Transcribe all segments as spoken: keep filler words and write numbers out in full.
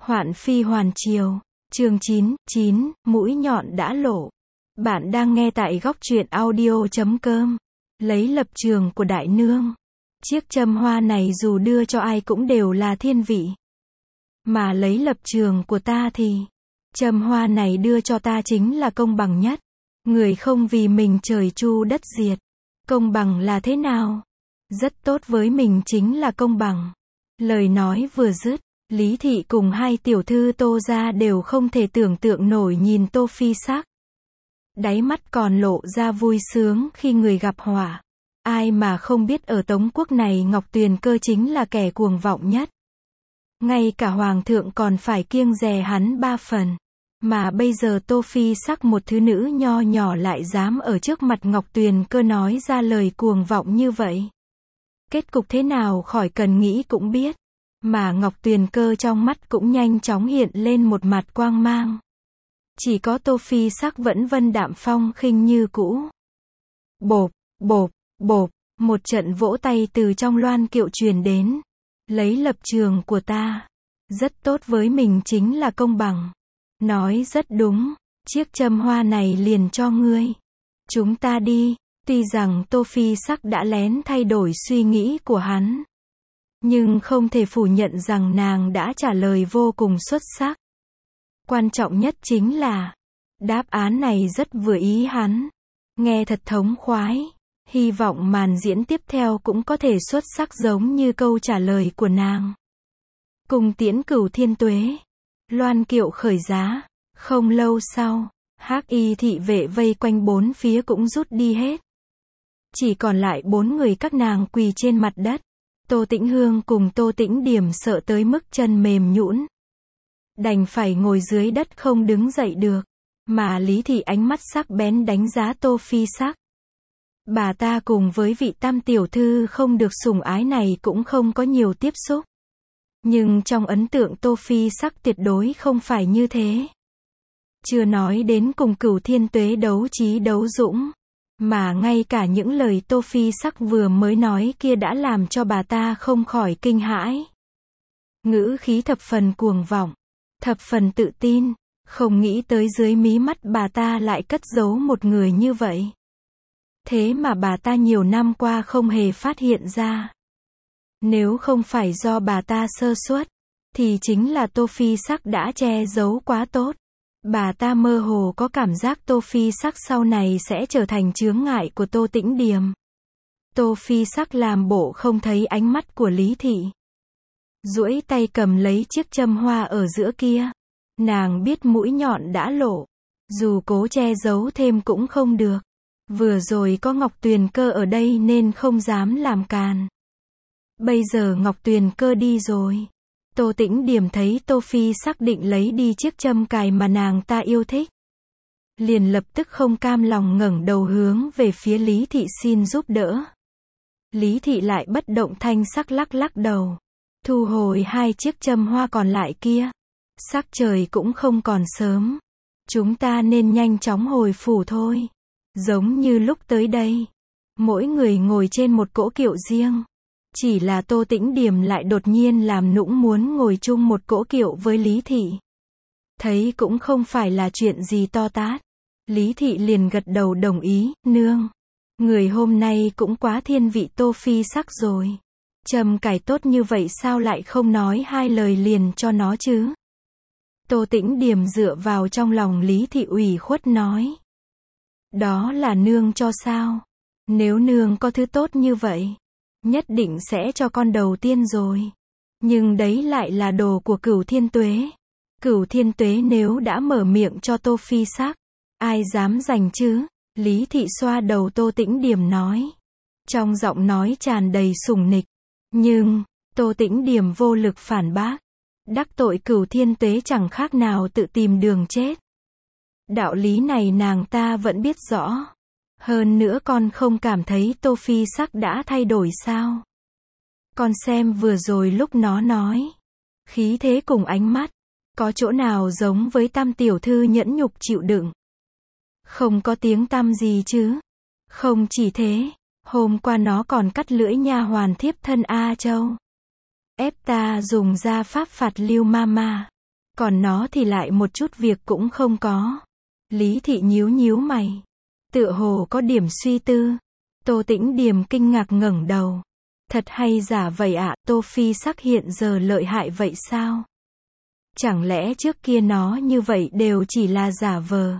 Hoạn phi hoàn triều. Chương chín, chín, mũi nhọn đã lộ. Bạn đang nghe tại góc truyện audio chấm com. Lấy lập trường của đại nương. Chiếc châm hoa này dù đưa cho ai cũng đều là thiên vị. Mà lấy lập trường của ta thì, châm hoa này đưa cho ta chính là công bằng nhất. Người không vì mình trời chu đất diệt. Công bằng là thế nào? Rất tốt với mình chính là công bằng. Lời nói vừa dứt, Lý Thị cùng hai tiểu thư Tô gia đều không thể tưởng tượng nổi nhìn Tô Phi Sắc. Đáy mắt còn lộ ra vui sướng khi người gặp họa. Ai mà không biết ở Tống quốc này Ngọc Tuyền Cơ chính là kẻ cuồng vọng nhất. Ngay cả hoàng thượng còn phải kiêng dè hắn ba phần. Mà bây giờ Tô Phi Sắc một thứ nữ nho nhỏ lại dám ở trước mặt Ngọc Tuyền Cơ nói ra lời cuồng vọng như vậy. Kết cục thế nào khỏi cần nghĩ cũng biết. Mà Ngọc Tuyền Cơ trong mắt cũng nhanh chóng hiện lên một mặt quang mang. Chỉ có Tô Phi Sắc vẫn vân đạm phong khinh như cũ. Bộp, bộp, bộp, một trận vỗ tay từ trong loan kiệu truyền đến. Lấy lập trường của ta. Rất tốt với mình chính là công bằng. Nói rất đúng, chiếc châm hoa này liền cho ngươi. Chúng ta đi. Tuy rằng Tô Phi Sắc đã lén thay đổi suy nghĩ của hắn. Nhưng không thể phủ nhận rằng nàng đã trả lời vô cùng xuất sắc. Quan trọng nhất chính là, đáp án này rất vừa ý hắn. Nghe thật thống khoái. Hy vọng màn diễn tiếp theo cũng có thể xuất sắc giống như câu trả lời của nàng. Cùng tiễn Cửu Thiên Tuế. Loan kiệu khởi giá. Không lâu sau, hắc y thị vệ vây quanh bốn phía cũng rút đi hết. Chỉ còn lại bốn người các nàng quỳ trên mặt đất. Tô Tĩnh Hương cùng Tô Tĩnh Điểm sợ tới mức chân mềm nhũn. Đành phải ngồi dưới đất không đứng dậy được. Mà Lý Thị ánh mắt sắc bén đánh giá Tô Phi Sắc. Bà ta cùng với vị tam tiểu thư không được sủng ái này cũng không có nhiều tiếp xúc. Nhưng trong ấn tượng Tô Phi Sắc tuyệt đối không phải như thế. Chưa nói đến cùng Cửu Thiên Tuế đấu trí đấu dũng. Mà ngay cả những lời Tô Phi Sắc vừa mới nói kia đã làm cho bà ta không khỏi kinh hãi. Ngữ khí thập phần cuồng vọng, thập phần tự tin, không nghĩ tới dưới mí mắt bà ta lại cất giấu một người như vậy. Thế mà bà ta nhiều năm qua không hề phát hiện ra. Nếu không phải do bà ta sơ suất, thì chính là Tô Phi Sắc đã che giấu quá tốt. Bà ta mơ hồ có cảm giác Tô Phi Sắc sau này sẽ trở thành chướng ngại của Tô Tĩnh Điềm. Tô Phi Sắc làm bộ không thấy ánh mắt của Lý Thị. Duỗi tay cầm lấy chiếc châm hoa ở giữa kia. Nàng biết mũi nhọn đã lộ. Dù cố che giấu thêm cũng không được. Vừa rồi có Ngọc Tuyền Cơ ở đây nên không dám làm càn. Bây giờ Ngọc Tuyền Cơ đi rồi. Tô Tĩnh Điểm thấy Tô Phi Sắc định lấy đi chiếc châm cài mà nàng ta yêu thích. Liền lập tức không cam lòng ngẩng đầu hướng về phía Lý Thị xin giúp đỡ. Lý Thị lại bất động thanh sắc lắc lắc đầu. Thu hồi hai chiếc châm hoa còn lại kia. Sắc trời cũng không còn sớm. Chúng ta nên nhanh chóng hồi phủ thôi. Giống như lúc tới đây. Mỗi người ngồi trên một cỗ kiệu riêng. Chỉ là Tô Tĩnh Điểm lại đột nhiên làm nũng muốn ngồi chung một cỗ kiệu với Lý Thị. Thấy cũng không phải là chuyện gì to tát. Lý Thị liền gật đầu đồng ý, nương. Người hôm nay cũng quá thiên vị Tô Phi Sắc rồi. Châm cài tốt như vậy sao lại không nói hai lời liền cho nó chứ? Tô Tĩnh Điểm dựa vào trong lòng Lý Thị ủy khuất nói. Đó là nương cho sao? Nếu nương có thứ tốt như vậy, nhất định sẽ cho con đầu tiên rồi. Nhưng đấy lại là đồ của Cửu Thiên Tuế. Cửu Thiên Tuế nếu đã mở miệng cho Tô Phi Sắc, ai dám giành chứ? Lý Thị xoa đầu Tô Tĩnh Điểm nói. Trong giọng nói tràn đầy sủng nịch. Nhưng, Tô Tĩnh Điểm vô lực phản bác. Đắc tội Cửu Thiên Tuế chẳng khác nào tự tìm đường chết. Đạo lý này nàng ta vẫn biết rõ. Hơn nữa con không cảm thấy Tô Phi Sắc đã thay đổi sao? Con xem vừa rồi lúc nó nói. Khí thế cùng ánh mắt. Có chỗ nào giống với tam tiểu thư nhẫn nhục chịu đựng? Không có tiếng tăm gì chứ? Không chỉ thế. Hôm qua nó còn cắt lưỡi nha hoàn thiếp thân A Châu. Ép ta dùng ra pháp phạt Lưu Mama. Còn nó thì lại một chút việc cũng không có. Lý Thị nhíu nhíu mày. Tựa hồ có điểm suy tư. Tô Tĩnh Điềm kinh ngạc ngẩng đầu. Thật hay giả vậy ạ, Tô Phi Sắc hiện giờ lợi hại vậy sao? Chẳng lẽ trước kia nó như vậy đều chỉ là giả vờ?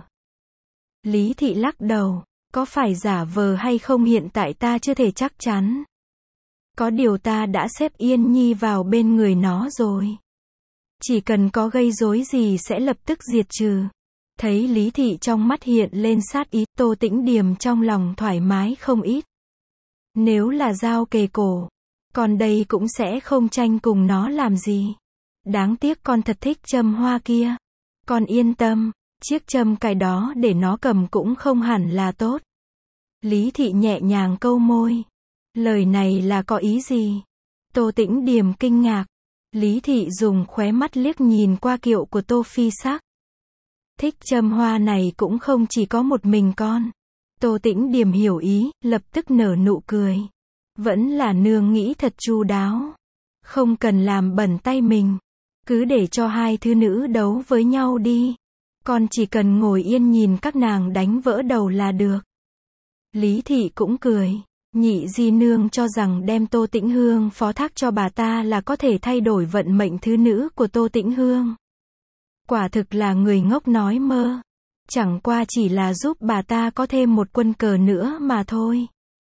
Lý Thị lắc đầu. Có phải giả vờ hay không hiện tại ta chưa thể chắc chắn. Có điều ta đã xếp Yên Nhi vào bên người nó rồi. Chỉ cần có gây rối gì sẽ lập tức diệt trừ. Thấy Lý Thị trong mắt hiện lên sát ý, Tô Tĩnh Điềm trong lòng thoải mái không ít. Nếu là dao kề cổ, con đây cũng sẽ không tranh cùng nó làm gì. Đáng tiếc con thật thích châm hoa kia. Con yên tâm, chiếc châm cài đó để nó cầm cũng không hẳn là tốt. Lý Thị nhẹ nhàng câu môi. Lời này là có ý gì? Tô Tĩnh Điềm kinh ngạc. Lý Thị dùng khóe mắt liếc nhìn qua kiệu của Tô Phi Sắc. Thích châm hoa này cũng không chỉ có một mình con. Tô Tĩnh Điềm hiểu ý, lập tức nở nụ cười. Vẫn là nương nghĩ thật chu đáo. Không cần làm bẩn tay mình. Cứ để cho hai thứ nữ đấu với nhau đi. Con chỉ cần ngồi yên nhìn các nàng đánh vỡ đầu là được. Lý Thị cũng cười. Nhị di nương cho rằng đem Tô Tĩnh Hương phó thác cho bà ta là có thể thay đổi vận mệnh thứ nữ của Tô Tĩnh Hương. Quả thực là người ngốc nói mơ. Chẳng qua chỉ là giúp bà ta có thêm một quân cờ nữa mà thôi.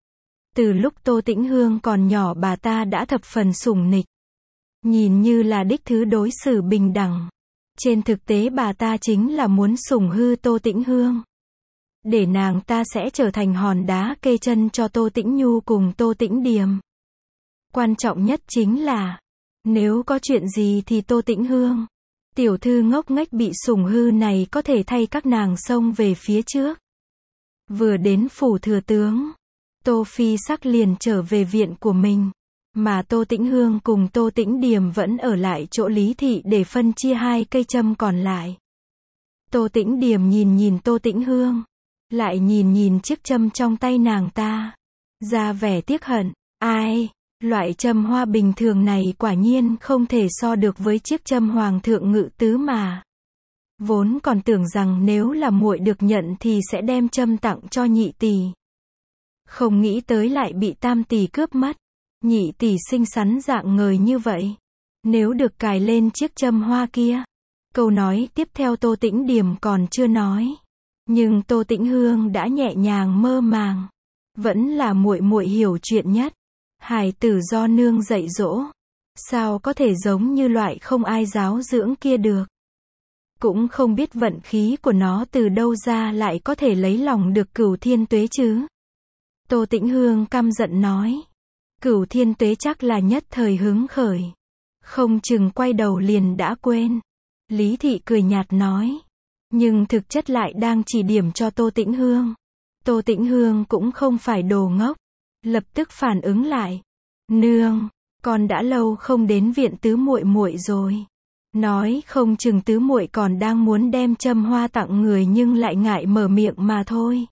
Từ lúc Tô Tĩnh Hương còn nhỏ bà ta đã thập phần sủng nịch. Nhìn như là đích thứ đối xử bình đẳng. Trên thực tế bà ta chính là muốn sủng hư Tô Tĩnh Hương. Để nàng ta sẽ trở thành hòn đá kê chân cho Tô Tĩnh Nhu cùng Tô Tĩnh Điềm. Quan trọng nhất chính là, nếu có chuyện gì thì Tô Tĩnh Hương, tiểu thư ngốc nghếch bị sủng hư này có thể thay các nàng xông về phía trước. Vừa đến phủ thừa tướng, Tô Phi Sắc liền trở về viện của mình, mà Tô Tĩnh Hương cùng Tô Tĩnh Điềm vẫn ở lại chỗ Lý Thị để phân chia hai cây châm còn lại. Tô Tĩnh Điềm nhìn nhìn Tô Tĩnh Hương, lại nhìn nhìn chiếc châm trong tay nàng ta, ra vẻ tiếc hận. Ai, loại châm hoa bình thường này quả nhiên không thể so được với chiếc châm hoàng thượng ngự tứ mà. Vốn còn tưởng rằng nếu là muội được nhận thì sẽ đem châm tặng cho nhị tỷ. Không nghĩ tới lại bị tam tỷ cướp mất. Nhị tỷ xinh xắn dạng ngời như vậy. Nếu được cài lên chiếc châm hoa kia. Câu nói tiếp theo Tô Tĩnh Điềm còn chưa nói. Nhưng Tô Tĩnh Hương đã nhẹ nhàng mơ màng. Vẫn là muội muội hiểu chuyện nhất. Hài tử do nương dạy dỗ. Sao có thể giống như loại không ai giáo dưỡng kia được. Cũng không biết vận khí của nó từ đâu ra lại có thể lấy lòng được Cửu Thiên Tuế chứ. Tô Tĩnh Hương căm giận nói. Cửu Thiên Tuế chắc là nhất thời hứng khởi. Không chừng quay đầu liền đã quên. Lý Thị cười nhạt nói. Nhưng thực chất lại đang chỉ điểm cho Tô Tĩnh Hương. Tô Tĩnh Hương cũng không phải đồ ngốc. Lập tức phản ứng lại. Nương, con đã lâu không đến viện tứ muội muội rồi. Nói không chừng tứ muội còn đang muốn đem châm hoa tặng người nhưng lại ngại mở miệng mà thôi.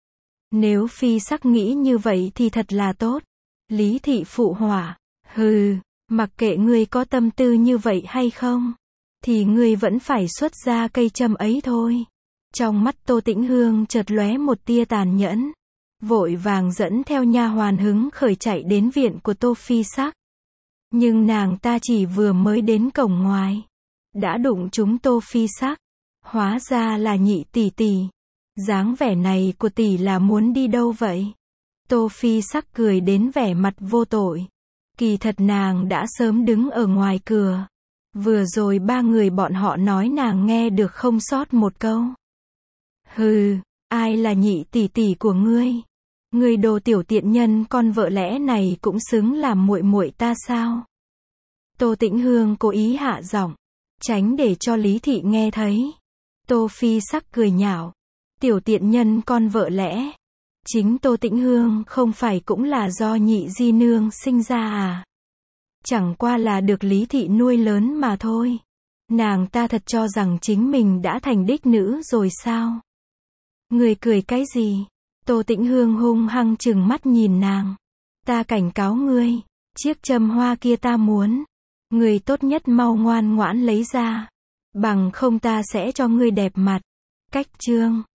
Nếu Phi Sắc nghĩ như vậy thì thật là tốt. Lý Thị phụ hỏa. Hừ, mặc kệ ngươi có tâm tư như vậy hay không, thì ngươi vẫn phải xuất ra cây châm ấy thôi. Trong mắt Tô Tĩnh Hương chợt lóe một tia tàn nhẫn. Vội vàng dẫn theo nha hoàn hứng khởi chạy đến viện của Tô Phi Sắc. Nhưng nàng ta chỉ vừa mới đến cổng ngoài. Đã đụng trúng Tô Phi Sắc. Hóa ra là nhị tỷ tỷ. Dáng vẻ này của tỷ là muốn đi đâu vậy? Tô Phi Sắc cười đến vẻ mặt vô tội. Kỳ thật nàng đã sớm đứng ở ngoài cửa. Vừa rồi ba người bọn họ nói nàng nghe được không sót một câu. Hừ, ai là nhị tỷ tỷ của ngươi? Ngươi đồ tiểu tiện nhân con vợ lẽ này cũng xứng làm muội muội ta sao? Tô Tĩnh Hương cố ý hạ giọng, tránh để cho Lý Thị nghe thấy. Tô Phi Sắc cười nhạo. Tiểu tiện nhân con vợ lẽ. Chính Tô Tĩnh Hương không phải cũng là do nhị di nương sinh ra à? Chẳng qua là được Lý Thị nuôi lớn mà thôi. Nàng ta thật cho rằng chính mình đã thành đích nữ rồi sao? Người cười cái gì? Tô Tĩnh Hương hung hăng trừng mắt nhìn nàng. Ta cảnh cáo ngươi, chiếc châm hoa kia ta muốn. Người tốt nhất mau ngoan ngoãn lấy ra. Bằng không ta sẽ cho ngươi đẹp mặt. Cách chương